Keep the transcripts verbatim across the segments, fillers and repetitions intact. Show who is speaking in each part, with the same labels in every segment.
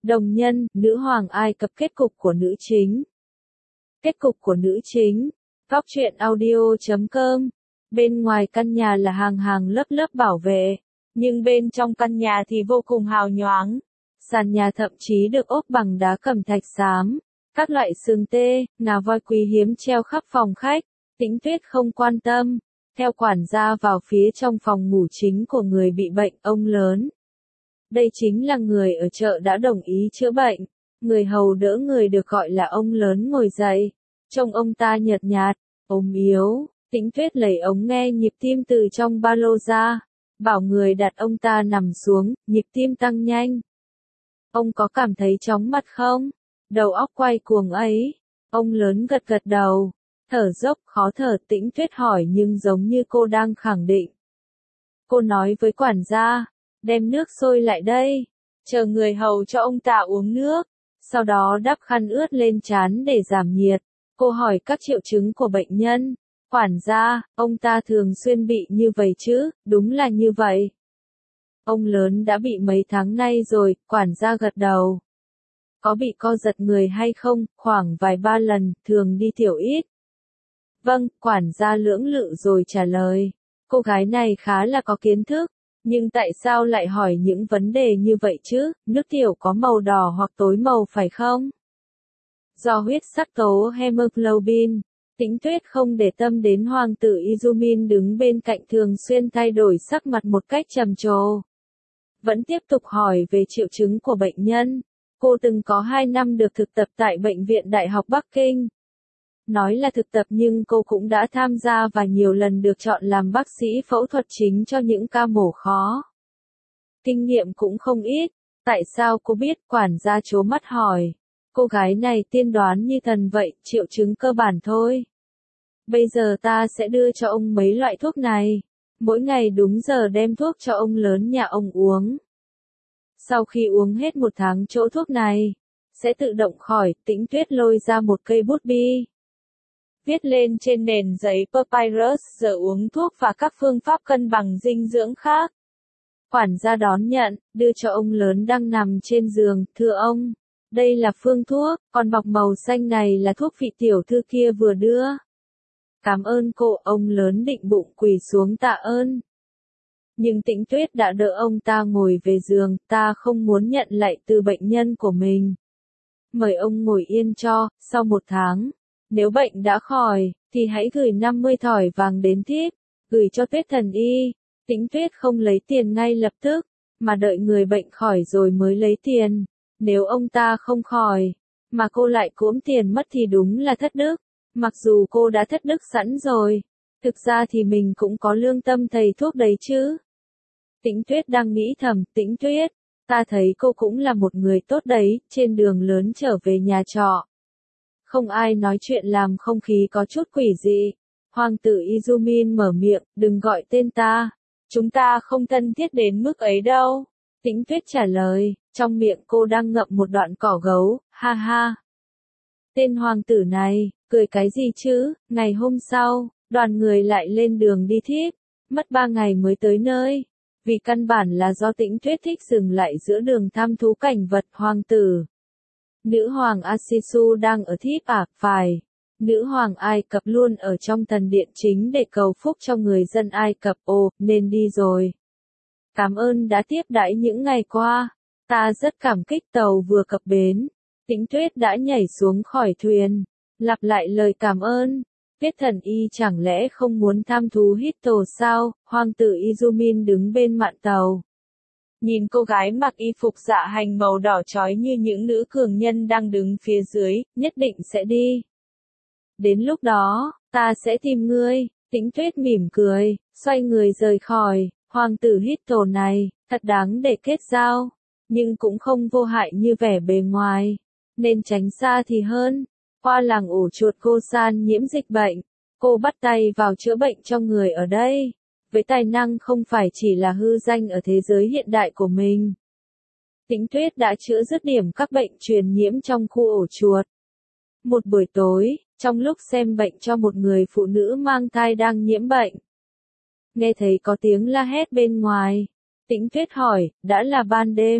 Speaker 1: Đồng nhân, nữ hoàng Ai Cập kết cục của nữ chính. Kết cục của nữ chính. Góc truyện audio chấm com. Bên ngoài căn nhà là hàng hàng lớp lớp bảo vệ, nhưng bên trong căn nhà thì vô cùng hào nhoáng. Sàn nhà thậm chí được ốp bằng đá cẩm thạch xám, các loại sừng tê, ngà voi quý hiếm treo khắp phòng khách. Tĩnh Tuyết không quan tâm, theo quản gia vào phía trong phòng ngủ chính của người bị bệnh, ông lớn. Đây chính là người ở chợ đã đồng ý chữa bệnh. Người hầu đỡ người được gọi là ông lớn ngồi dậy. Trông ông ta nhợt nhạt, ốm yếu. Tĩnh Tuyết lấy ống nghe nhịp tim từ trong ba lô ra, bảo người đặt ông ta nằm xuống, nhịp tim tăng nhanh. Ông có cảm thấy chóng mặt không? Đầu óc quay cuồng ấy. Ông lớn gật gật đầu, thở dốc khó thở. Tĩnh Tuyết hỏi nhưng giống như cô đang khẳng định. Cô nói với quản gia, đem nước sôi lại đây, chờ người hầu cho ông ta uống nước, sau đó đắp khăn ướt lên trán để giảm nhiệt. Cô hỏi các triệu chứng của bệnh nhân. Quản gia, ông ta thường xuyên bị như vậy chứ? Đúng là như vậy. Ông lớn đã bị mấy tháng nay rồi, quản gia gật đầu. Có bị co giật người hay không? Khoảng vài ba lần, thường đi tiểu ít. Vâng, quản gia lưỡng lự rồi trả lời. Cô gái này khá là có kiến thức, nhưng tại sao lại hỏi những vấn đề như vậy chứ? Nước tiểu có màu đỏ hoặc tối màu phải không? Do huyết sắc tố hemoglobin. Tĩnh Tuyết không để tâm đến hoàng tử Izumin đứng bên cạnh thường xuyên thay đổi sắc mặt một cách trầm trồ. Vẫn tiếp tục hỏi về triệu chứng của bệnh nhân. Cô từng có hai năm được thực tập tại Bệnh viện Đại học Bắc Kinh. Nói là thực tập nhưng cô cũng đã tham gia và nhiều lần được chọn làm bác sĩ phẫu thuật chính cho những ca mổ khó. Kinh nghiệm cũng không ít. Tại sao cô biết? Quản gia trố mắt hỏi. Cô gái này tiên đoán như thần vậy, triệu chứng cơ bản thôi. Bây giờ ta sẽ đưa cho ông mấy loại thuốc này. Mỗi ngày đúng giờ đem thuốc cho ông lớn nhà ông uống. Sau khi uống hết một tháng chỗ thuốc này, sẽ tự động khỏi. Tĩnh Tuyết lôi ra một cây bút bi. Viết lên trên nền giấy papyrus giờ uống thuốc và các phương pháp cân bằng dinh dưỡng khác. Quản gia đón nhận, đưa cho ông lớn đang nằm trên giường. Thưa ông, đây là phương thuốc, còn bọc màu xanh này là thuốc vị tiểu thư kia vừa đưa. Cảm ơn cô. Ông lớn định bụng quỳ xuống tạ ơn. Nhưng Tĩnh Tuyết đã đỡ ông ta ngồi về giường. Ta không muốn nhận lại từ bệnh nhân của mình. Mời ông ngồi yên cho, sau một tháng. Nếu bệnh đã khỏi, thì hãy gửi năm mươi thỏi vàng đến thiếp, gửi cho Tuyết thần y. Tĩnh Tuyết không lấy tiền ngay lập tức, mà đợi người bệnh khỏi rồi mới lấy tiền. Nếu ông ta không khỏi, mà cô lại cuỗm tiền mất thì đúng là thất đức. Mặc dù cô đã thất đức sẵn rồi, thực ra thì mình cũng có lương tâm thầy thuốc đấy chứ. Tĩnh Tuyết đang nghĩ thầm. Tĩnh Tuyết, ta thấy cô cũng là một người tốt đấy. Trên đường lớn trở về nhà trọ, không ai nói chuyện làm không khí có chút quỷ dị. Hoàng tử Izumin mở miệng, đừng gọi tên ta. Chúng ta không thân thiết đến mức ấy đâu. Tĩnh Tuyết trả lời, trong miệng cô đang ngậm một đoạn cỏ gấu, ha ha. Tên hoàng tử này, cười cái gì chứ? Ngày hôm sau, đoàn người lại lên đường đi thiếp, mất ba ngày mới tới nơi. Vì căn bản là do Tĩnh Tuyết thích dừng lại giữa đường thăm thú cảnh vật. Hoàng tử, nữ hoàng Asisu đang ở thiếp à? Phải. Nữ hoàng Ai Cập luôn ở trong thần điện chính để cầu phúc cho người dân Ai Cập. Ồ, nên đi rồi. Cảm ơn đã tiếp đãi những ngày qua. Ta rất cảm kích. Tàu vừa cập bến, Tĩnh Tuyết đã nhảy xuống khỏi thuyền, lặp lại lời cảm ơn. Tuyết thần y chẳng lẽ không muốn tham thú hít tổ sao? Hoàng tử Izumin đứng bên mạn tàu. Nhìn cô gái mặc y phục dạ hành màu đỏ chói như những nữ cường nhân đang đứng phía dưới, nhất định sẽ đi. Đến lúc đó, ta sẽ tìm ngươi. Tĩnh Tuyết mỉm cười, xoay người rời khỏi. Hoàng tử hít tổ này, thật đáng để kết giao, nhưng cũng không vô hại như vẻ bề ngoài, nên tránh xa thì hơn. Qua làng ổ chuột cô San nhiễm dịch bệnh, cô bắt tay vào chữa bệnh cho người ở đây, với tài năng không phải chỉ là hư danh ở thế giới hiện đại của mình. Tĩnh Tuyết đã chữa dứt điểm các bệnh truyền nhiễm trong khu ổ chuột. Một buổi tối, trong lúc xem bệnh cho một người phụ nữ mang thai đang nhiễm bệnh, nghe thấy có tiếng la hét bên ngoài. Tĩnh Tuyết hỏi, đã là ban đêm,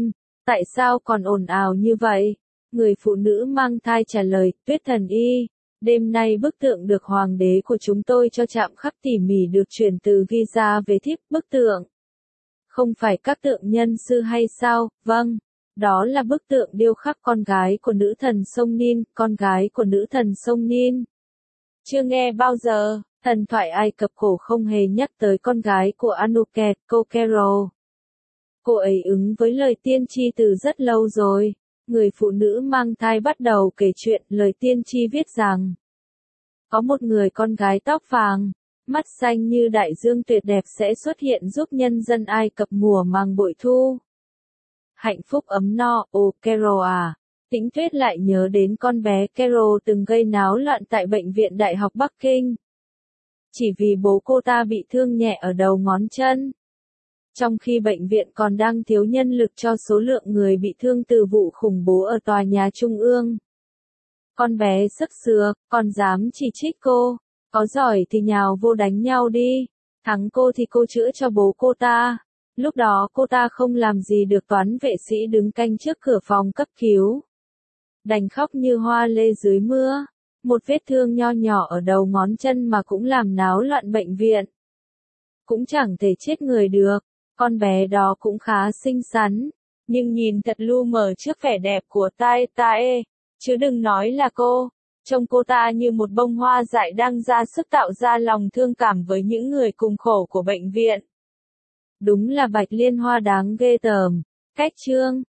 Speaker 1: Tại sao còn ồn ào như vậy? Người phụ nữ mang thai trả lời, Tuyết thần y, đêm nay bức tượng được hoàng đế của chúng tôi cho chạm khắc tỉ mỉ được chuyển từ Giza về thiếp bức tượng. Không phải các tượng nhân sư hay sao? Vâng, đó là bức tượng điêu khắc con gái của nữ thần sông Nin, con gái của nữ thần sông Nin. Chưa nghe bao giờ, thần thoại Ai Cập cổ không hề nhắc tới con gái của Anuket, Kokero. Cô ấy ứng với lời tiên tri từ rất lâu rồi. Người phụ nữ mang thai bắt đầu kể chuyện, lời tiên tri viết rằng có một người con gái tóc vàng, mắt xanh như đại dương tuyệt đẹp sẽ xuất hiện giúp nhân dân Ai Cập mùa màng bội thu. Hạnh phúc ấm no, ô Kero à. Tĩnh Tuyết lại nhớ đến con bé Kero từng gây náo loạn tại Bệnh viện Đại học Bắc Kinh. Chỉ vì bố cô ta bị thương nhẹ ở đầu ngón chân. Trong khi bệnh viện còn đang thiếu nhân lực cho số lượng người bị thương từ vụ khủng bố ở tòa nhà trung ương. Con bé sức sứa, còn dám chỉ trích cô, có giỏi thì nhào vô đánh nhau đi, thắng cô thì cô chữa cho bố cô ta. Lúc đó cô ta không làm gì được, toán vệ sĩ đứng canh trước cửa phòng cấp cứu. Đành khóc như hoa lê dưới mưa, một vết thương nho nhỏ ở đầu ngón chân mà cũng làm náo loạn bệnh viện. Cũng chẳng thể chết người được. Con bé đó cũng khá xinh xắn, nhưng nhìn thật lu mờ trước vẻ đẹp của Tai Tae, chứ đừng nói là cô. Trông cô ta như một bông hoa dại đang ra sức tạo ra lòng thương cảm với những người cùng khổ của bệnh viện. Đúng là bạch liên hoa đáng ghê tởm. Cách chương